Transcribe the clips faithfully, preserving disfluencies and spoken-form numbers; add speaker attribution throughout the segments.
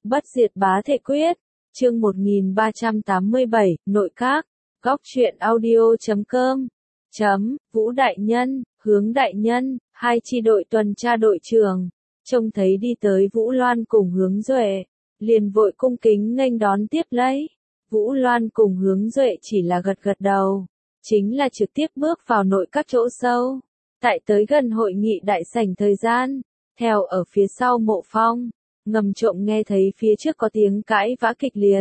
Speaker 1: Bất diệt bá thể quyết, chương một nghìn ba trăm tám mươi bảy, nội các, góc truyện audio chấm com, chấm, Vũ Đại Nhân, Hướng Đại Nhân, hai chi đội tuần tra đội trưởng, trông thấy đi tới Vũ Loan cùng Hướng Duệ, liền vội cung kính nghênh đón tiếp lấy. Vũ Loan cùng Hướng Duệ chỉ là gật gật đầu, chính là trực tiếp bước vào nội các chỗ sâu. Tại tới gần hội nghị đại sảnh thời gian, theo ở phía sau Mộ Phong, ngầm trộm nghe thấy phía trước có tiếng cãi vã kịch liệt.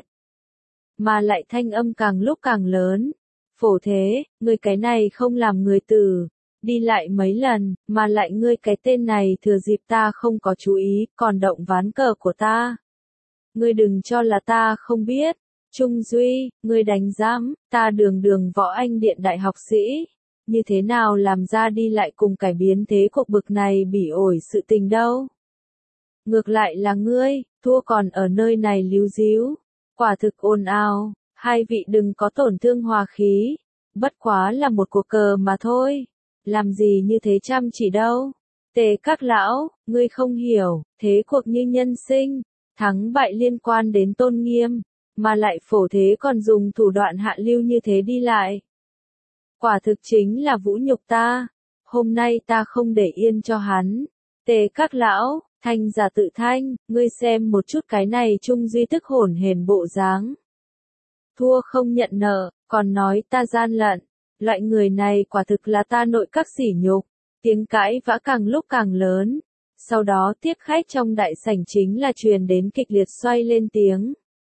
Speaker 1: Mà lại thanh âm càng lúc càng lớn. Phổ Thế, ngươi cái này không làm người tử, đi lại mấy lần, mà lại ngươi cái tên này thừa dịp ta không có chú ý, còn động ván cờ của ta. Ngươi đừng cho là ta không biết. Trung Duy, ngươi đánh giám, ta đường đường võ anh điện đại học sĩ. Như thế nào làm ra đi lại cùng cải biến thế cuộc bực này bỉ ổi sự tình đâu. Ngược lại là ngươi, thua còn ở nơi này líu díu. Quả thực ồn ào, hai vị đừng có tổn thương hòa khí. Bất quá là một cuộc cờ mà thôi. Làm gì như thế chăm chỉ đâu. Tề các lão, ngươi không hiểu, thế cuộc như nhân sinh. Thắng bại liên quan đến tôn nghiêm. Mà lại Phổ Thế còn dùng thủ đoạn hạ lưu như thế đi lại. Quả thực chính là vũ nhục ta. Hôm nay ta không để yên cho hắn. Tề các lão, thanh giả tự thanh, ngươi xem một chút cái này Trung Duy tức hổn hển bộ dáng. Thua không nhận nợ, còn nói ta gian lận. Loại người này quả thực là ta nội các sỉ nhục. Tiếng cãi vã càng lúc càng lớn. Sau đó tiếp khách trong đại sảnh chính là truyền đến kịch liệt xoay lên tiếng.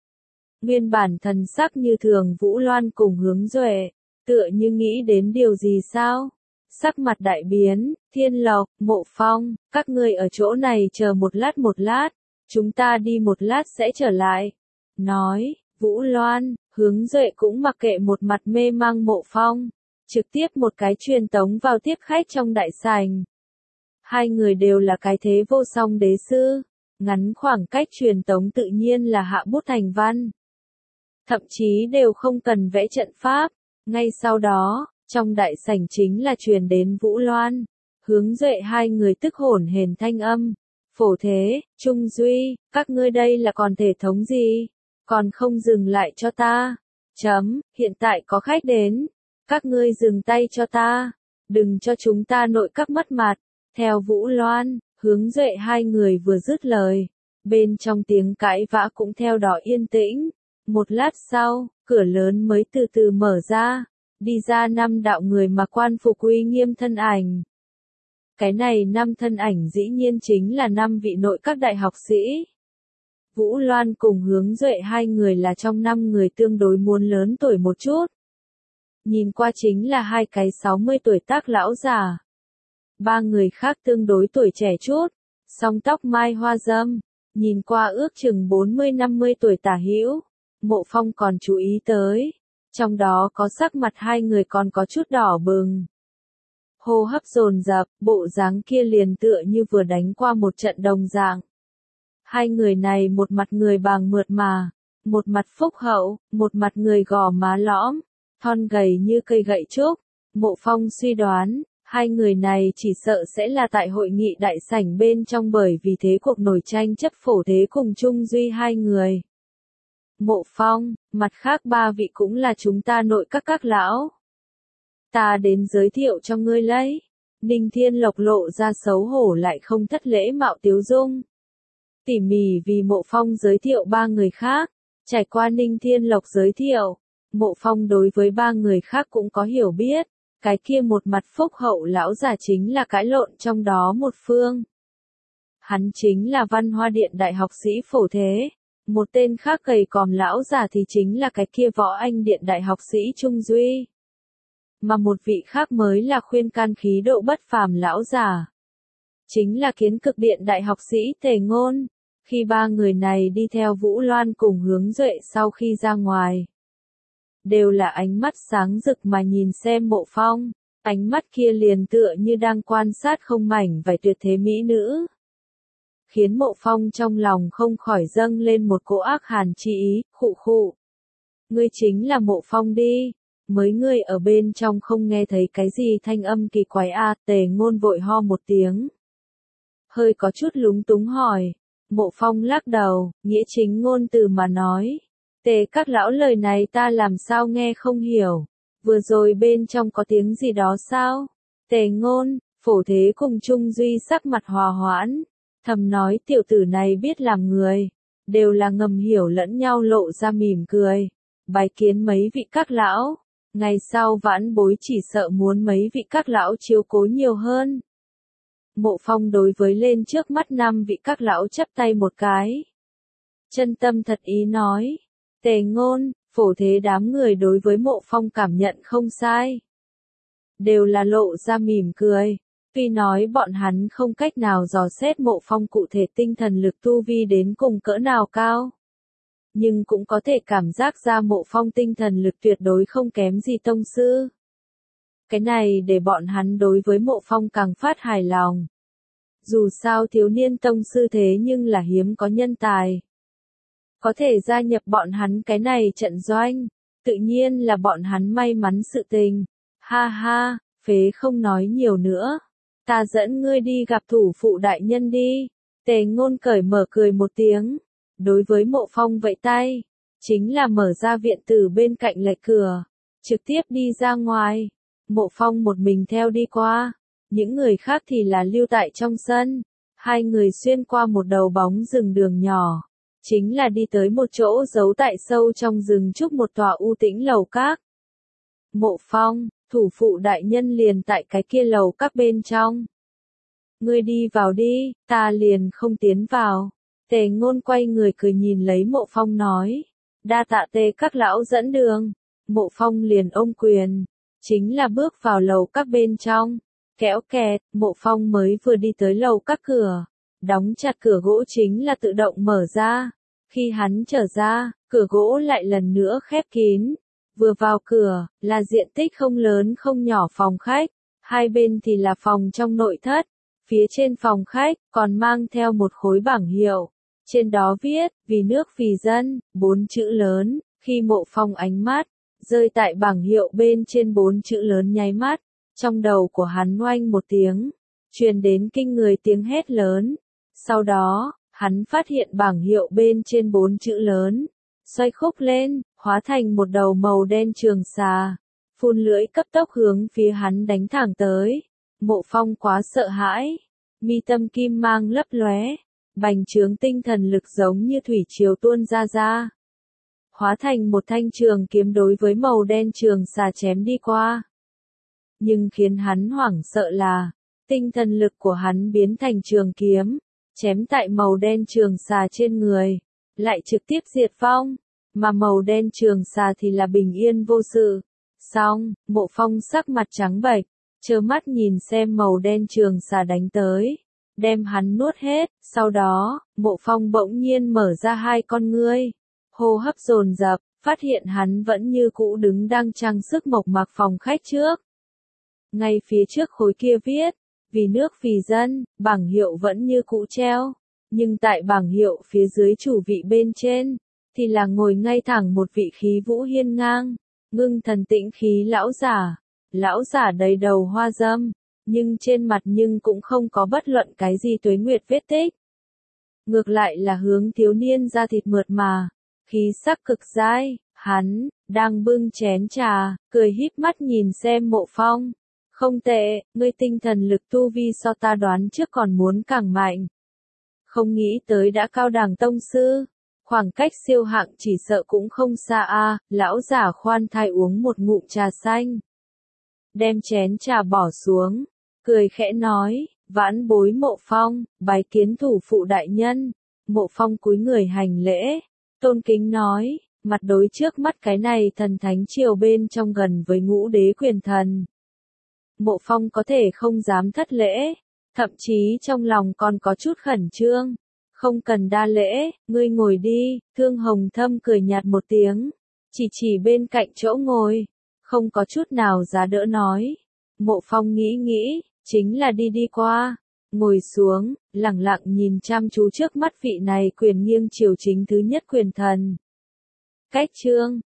Speaker 1: Nguyên bản thần sắc như thường Vũ Loan cùng Hướng Duệ, tựa như nghĩ đến điều gì sao? Sắc mặt đại biến, Thiên Lộc, Mộ Phong, các ngươi ở chỗ này chờ một lát một lát, chúng ta đi một lát sẽ trở lại. Nói, Vũ Loan, Hướng Duệ cũng mặc kệ một mặt mê mang Mộ Phong, trực tiếp một cái truyền tống vào tiếp khách trong đại sảnh. Hai người đều là cái thế vô song đế sư, ngắn khoảng cách truyền tống tự nhiên là hạ bút thành văn. Thậm chí đều không cần vẽ trận pháp. Ngay sau đó, trong đại sảnh chính là truyền đến Vũ Loan, Hướng Duệ hai người tức hổn hển thanh âm. Phổ Thế, Trung Duy, các ngươi đây là còn thể thống gì? Còn không dừng lại cho ta. Chấm, hiện tại có khách đến. Các ngươi dừng tay cho ta. Đừng cho chúng ta nội các mất mặt. Theo Vũ Loan, Hướng Duệ hai người vừa dứt lời. Bên trong tiếng cãi vã cũng theo đó yên tĩnh. Một lát sau, cửa lớn mới từ từ mở ra, đi ra năm đạo người mà quan phục uy nghiêm thân ảnh. Cái này năm thân ảnh dĩ nhiên chính là năm vị nội các đại học sĩ. Vũ Loan cùng Hướng Duệ hai người là trong năm người tương đối muốn lớn tuổi một chút. Nhìn qua chính là hai cái sáu mươi tuổi tác lão già. Ba người khác tương đối tuổi trẻ chút, song tóc mai hoa râm, nhìn qua ước chừng bốn mươi năm mươi tuổi tả hữu. Mộ Phong còn chú ý tới, trong đó có sắc mặt hai người còn có chút đỏ bừng. Hô hấp dồn dập, bộ dáng kia liền tựa như vừa đánh qua một trận đồng dạng. Hai người này một mặt người bàng mượt mà, một mặt phúc hậu, một mặt người gò má lõm, thon gầy như cây gậy trúc. Mộ Phong suy đoán, hai người này chỉ sợ sẽ là tại hội nghị đại sảnh bên trong bởi vì thế cuộc nổi tranh chấp Phổ Thế cùng Trung Duy hai người. Mộ Phong, mặt khác ba vị cũng là chúng ta nội các các lão. Ta đến giới thiệu cho ngươi lấy. Ninh Thiên Lộc lộ ra xấu hổ lại không thất lễ mạo tiếu dung. Tỉ mỉ vì Mộ Phong giới thiệu ba người khác. Trải qua Ninh Thiên Lộc giới thiệu, Mộ Phong đối với ba người khác cũng có hiểu biết. Cái kia một mặt phúc hậu lão già chính là cãi lộn trong đó một phương. Hắn chính là Văn Hoa Điện đại học sĩ Phổ Thế. Một tên khác gầy còm lão già thì chính là cái kia võ anh điện đại học sĩ Trung Duy. Mà một vị khác mới là khuyên can khí độ bất phàm lão già. Chính là kiến cực điện đại học sĩ Tề Ngôn. Khi ba người này đi theo Vũ Loan cùng Hướng Duệ sau khi ra ngoài. Đều là ánh mắt sáng rực mà nhìn xem Mộ Phong. Ánh mắt kia liền tựa như đang quan sát không mảnh vài tuyệt thế mỹ nữ. Khiến Mộ Phong trong lòng không khỏi dâng lên một cỗ ác hàn chi ý, khụ khụ. Ngươi chính là Mộ Phong đi, mới ngươi ở bên trong không nghe thấy cái gì thanh âm kỳ quái a. Tề Ngôn vội ho một tiếng. Hơi có chút lúng túng hỏi, Mộ Phong lắc đầu, nghĩa chính ngôn từ mà nói. Tề các lão lời này ta làm sao nghe không hiểu. Vừa rồi bên trong có tiếng gì đó sao? Tề ngôn, Phổ Thế cùng Trung Duy sắc mặt hòa hoãn. Thầm nói tiểu tử này biết làm người. Đều là ngầm hiểu lẫn nhau lộ ra mỉm cười. Bái kiến mấy vị các lão. Ngày sau vãn bối chỉ sợ muốn mấy vị các lão chiếu cố nhiều hơn. Mộ Phong đối với lên trước mắt năm vị các lão chắp tay một cái. Chân tâm thật ý nói. Tề ngôn, Phổ Thế đám người đối với Mộ Phong cảm nhận không sai. Đều là lộ ra mỉm cười. Tuy nói bọn hắn không cách nào dò xét Mộ Phong cụ thể tinh thần lực tu vi đến cùng cỡ nào cao. Nhưng cũng có thể cảm giác ra Mộ Phong tinh thần lực tuyệt đối không kém gì tông sư. Cái này để bọn hắn đối với Mộ Phong càng phát hài lòng. Dù sao thiếu niên tông sư thế nhưng là hiếm có nhân tài. Có thể gia nhập bọn hắn cái này trận doanh, tự nhiên là bọn hắn may mắn sự tình. Ha ha, phế không nói nhiều nữa. Ta dẫn ngươi đi gặp thủ phụ đại nhân đi. Tề ngôn cởi mở cười một tiếng. Đối với Mộ Phong vẫy tay. Chính là mở ra viện tử bên cạnh lệch cửa. Trực tiếp đi ra ngoài. Mộ Phong một mình theo đi qua. Những người khác thì là lưu tại trong sân. Hai người xuyên qua một đầu bóng rừng đường nhỏ. Chính là đi tới một chỗ giấu tại sâu trong rừng trúc một tòa u tĩnh lầu các. Mộ Phong, thủ phụ đại nhân liền tại cái kia lầu các bên trong. Ngươi đi vào đi, ta liền không tiến vào. Tề ngôn quay người cười nhìn lấy Mộ Phong nói. Đa tạ Tề các lão dẫn đường. Mộ Phong liền ôm quyền. Chính là bước vào lầu các bên trong. Kéo kẹt, Mộ Phong mới vừa đi tới lầu các cửa. Đóng chặt cửa gỗ chính là tự động mở ra. Khi hắn trở ra, cửa gỗ lại lần nữa khép kín. Vừa vào cửa, là diện tích không lớn không nhỏ phòng khách. Hai bên thì là phòng trong nội thất. Phía trên phòng khách, còn mang theo một khối bảng hiệu. Trên đó viết, vì nước vì dân, bốn chữ lớn. Khi Mộ Phong ánh mắt, rơi tại bảng hiệu bên trên bốn chữ lớn nháy mắt. Trong đầu của hắn oanh một tiếng. Truyền đến kinh người tiếng hét lớn. Sau đó, hắn phát hiện bảng hiệu bên trên bốn chữ lớn. Xoay khúc lên, hóa thành một đầu màu đen trường xà. Phun lưỡi cấp tốc hướng phía hắn đánh thẳng tới. Mộ Phong quá sợ hãi. Mi tâm kim mang lấp lóe. Bành trướng tinh thần lực giống như thủy triều tuôn ra ra. Hóa thành một thanh trường kiếm đối với màu đen trường xà chém đi qua. Nhưng khiến hắn hoảng sợ là, tinh thần lực của hắn biến thành trường kiếm, chém tại màu đen trường xà trên người, lại trực tiếp diệt vong, mà màu đen trường xà thì là bình yên vô sự. Xong, Mộ Phong sắc mặt trắng bệch, trơ mắt nhìn xem màu đen trường xà đánh tới, đem hắn nuốt hết. Sau đó, Mộ Phong bỗng nhiên mở ra hai con ngươi, hô hấp dồn dập, phát hiện hắn vẫn như cũ đứng đang trang sức mộc mạc phòng khách trước. Ngay phía trước khối kia viết, vì nước vì dân, bảng hiệu vẫn như cũ treo, nhưng tại bảng hiệu phía dưới chủ vị bên trên, thì là ngồi ngay thẳng một vị khí vũ hiên ngang, ngưng thần tĩnh khí lão giả. Lão giả đầy đầu hoa râm, nhưng trên mặt nhưng cũng không có bất luận cái gì tuế nguyệt vết tích. Ngược lại là hướng thiếu niên da thịt mượt mà, khí sắc cực dai, hắn, đang bưng chén trà, cười híp mắt nhìn xem Mộ Phong. Không tệ, ngươi tinh thần lực tu vi so ta đoán trước còn muốn càng mạnh. Không nghĩ tới đã cao đẳng tông sư, khoảng cách siêu hạng chỉ sợ cũng không xa a. Lão giả khoan thai uống một ngụm trà xanh. Đem chén trà bỏ xuống, cười khẽ nói, vãn bối Mộ Phong, bái kiến thủ phụ đại nhân. Mộ Phong cúi người hành lễ, tôn kính nói, mặt đối trước mắt cái này thần thánh triều bên trong gần với ngũ đế quyền thần. Mộ Phong có thể không dám thất lễ, thậm chí trong lòng còn có chút khẩn trương. Không cần đa lễ, ngươi ngồi đi. Thương Hồng Thâm cười nhạt một tiếng, chỉ chỉ bên cạnh chỗ ngồi, không có chút nào giá đỡ nói. Mộ Phong nghĩ nghĩ, chính là đi đi qua, ngồi xuống, lẳng lặng nhìn chăm chú trước mắt vị này quyền nghiêng triều chính thứ nhất quyền thần. Cách chương